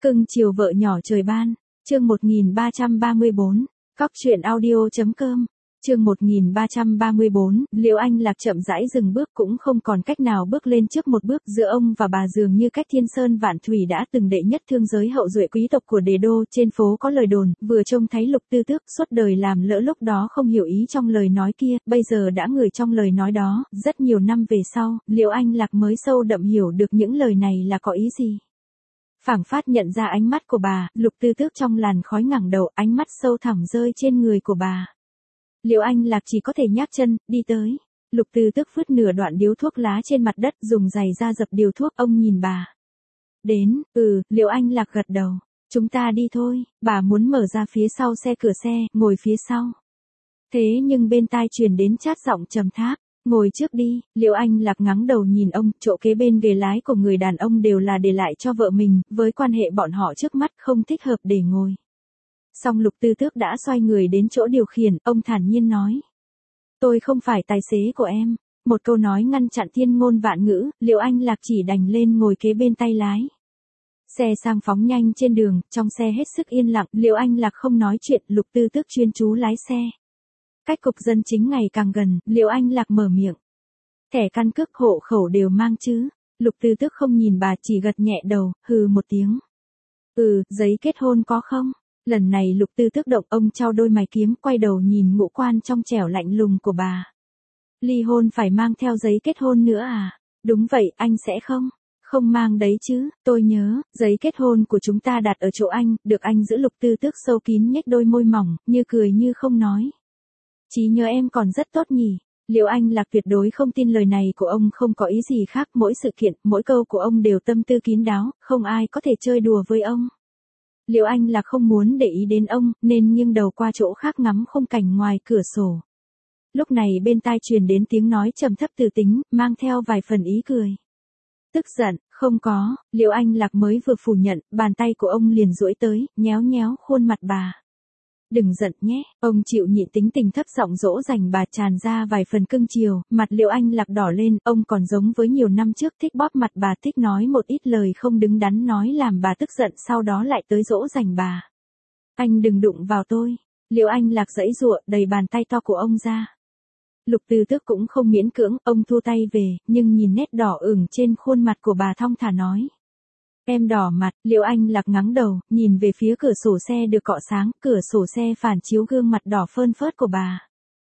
Cưng chiều vợ nhỏ trời ban, chương 1334, Cóc truyện audio.com, chương 1334, Liễu Anh Lạc chậm rãi dừng bước cũng không còn cách nào bước lên trước một bước, giữa ông và bà dường như cách thiên sơn vạn thủy, đã từng đệ nhất thương giới hậu duệ quý tộc của Đế đô. Trên phố có lời đồn, vừa trông thấy Lục Tư Tước suốt đời làm lỡ, lúc đó không hiểu ý trong lời nói kia, bây giờ đã ngửi trong lời nói đó. Rất nhiều năm về sau, Liễu Anh Lạc mới sâu đậm hiểu được những lời này là có ý gì. Phảng phát nhận ra ánh mắt của bà, Lục Tư Tước trong làn khói ngẩng đầu, ánh mắt sâu thẳm rơi trên người của bà. Liễu Anh Lạc chỉ có thể nhác chân, đi tới. Lục Tư Tước vứt nửa đoạn điếu thuốc lá trên mặt đất, dùng giày ra dập điếu thuốc. Ông nhìn bà. Đến, Liễu Anh Lạc gật đầu. Chúng ta đi thôi. Bà muốn mở ra phía sau xe, cửa xe, ngồi phía sau. Thế nhưng bên tai truyền đến chát giọng trầm thấp. Ngồi trước đi. Liễu Anh Lạc ngẩng đầu nhìn ông, chỗ kế bên ghế lái của người đàn ông đều là để lại cho vợ mình, với quan hệ bọn họ trước mắt không thích hợp để ngồi. Song Lục Tư Tước đã xoay người đến chỗ điều khiển, ông thản nhiên nói. Tôi không phải tài xế của em. Một câu nói ngăn chặn thiên ngôn vạn ngữ, Liễu Anh Lạc chỉ đành lên ngồi kế bên tay lái. Xe sang phóng nhanh trên đường, trong xe hết sức yên lặng, Liễu Anh Lạc không nói chuyện, Lục Tư Tước chuyên chú lái xe. Cách cục dân chính ngày càng gần, Liễu Anh Lạc mở miệng. Thẻ căn cước hộ khẩu đều mang chứ? Lục Tư Tước không nhìn bà, chỉ gật nhẹ đầu, hừ một tiếng. Giấy kết hôn có không? Lần này Lục Tư Tước động, ông trao đôi mày kiếm, quay đầu nhìn ngũ quan trong trẻo lạnh lùng của bà. Ly hôn phải mang theo giấy kết hôn nữa à? Đúng vậy, anh sẽ không? Không mang đấy chứ, tôi nhớ, giấy kết hôn của chúng ta đặt ở chỗ anh, được anh giữ. Lục Tư Tước sâu kín nhếch đôi môi mỏng, như cười như không nói. Trí nhớ em còn rất tốt nhỉ. Liễu Anh Lạc tuyệt đối không tin lời này của ông, không có ý gì khác, mỗi sự kiện, mỗi câu của ông đều tâm tư kín đáo, không ai có thể chơi đùa với ông. Liễu Anh Lạc không muốn để ý đến ông, nên nghiêng đầu qua chỗ khác ngắm khung cảnh ngoài cửa sổ. Lúc này bên tai truyền đến tiếng nói trầm thấp từ tính, mang theo vài phần ý cười. Tức giận, không có. Liễu Anh Lạc mới vừa phủ nhận, bàn tay của ông liền duỗi tới, nhéo nhéo khuôn mặt bà. Đừng giận nhé, ông chịu nhịn tính tình thấp giọng dỗ dành bà, tràn ra vài phần cưng chiều, mặt Liễu Anh Lạc đỏ lên, ông còn giống với nhiều năm trước, thích bóp mặt bà, thích nói một ít lời không đứng đắn, nói làm bà tức giận, sau đó lại tới dỗ dành bà. Anh đừng đụng vào tôi. Liễu Anh Lạc giãy giụa, đẩy bàn tay to của ông ra. Lục Tư Tước cũng không miễn cưỡng, ông thu tay về, nhưng nhìn nét đỏ ửng trên khuôn mặt của bà thong thả nói. Em đỏ mặt. Liễu Anh Lạc ngẩng đầu, nhìn về phía cửa sổ xe được cọ sáng, cửa sổ xe phản chiếu gương mặt đỏ phơn phớt của bà.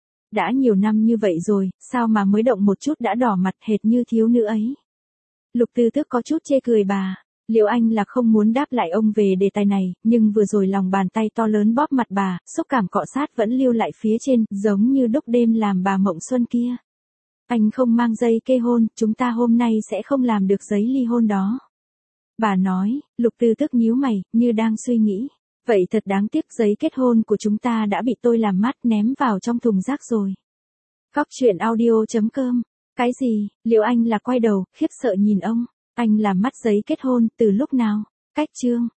Đã nhiều năm như vậy rồi, sao mà mới động một chút đã đỏ mặt, hệt như thiếu nữ ấy. Lục Tư Tước có chút chê cười bà. Liễu Anh Lạc không muốn đáp lại ông về đề tài này, nhưng vừa rồi lòng bàn tay to lớn bóp mặt bà, xúc cảm cọ sát vẫn lưu lại phía trên, giống như đúc đêm làm bà mộng xuân kia. Anh không mang giấy kết hôn, chúng ta hôm nay sẽ không làm được giấy ly hôn đó. Bà nói. Lục Tư Tước nhíu mày, như đang suy nghĩ. Vậy thật đáng tiếc, giấy kết hôn của chúng ta đã bị tôi làm mát, ném vào trong thùng rác rồi. Cóc truyện audio.com. Cái gì? Liễu Anh Lạc quay đầu, khiếp sợ nhìn ông. Anh làm mất giấy kết hôn, từ lúc nào? Cách chương.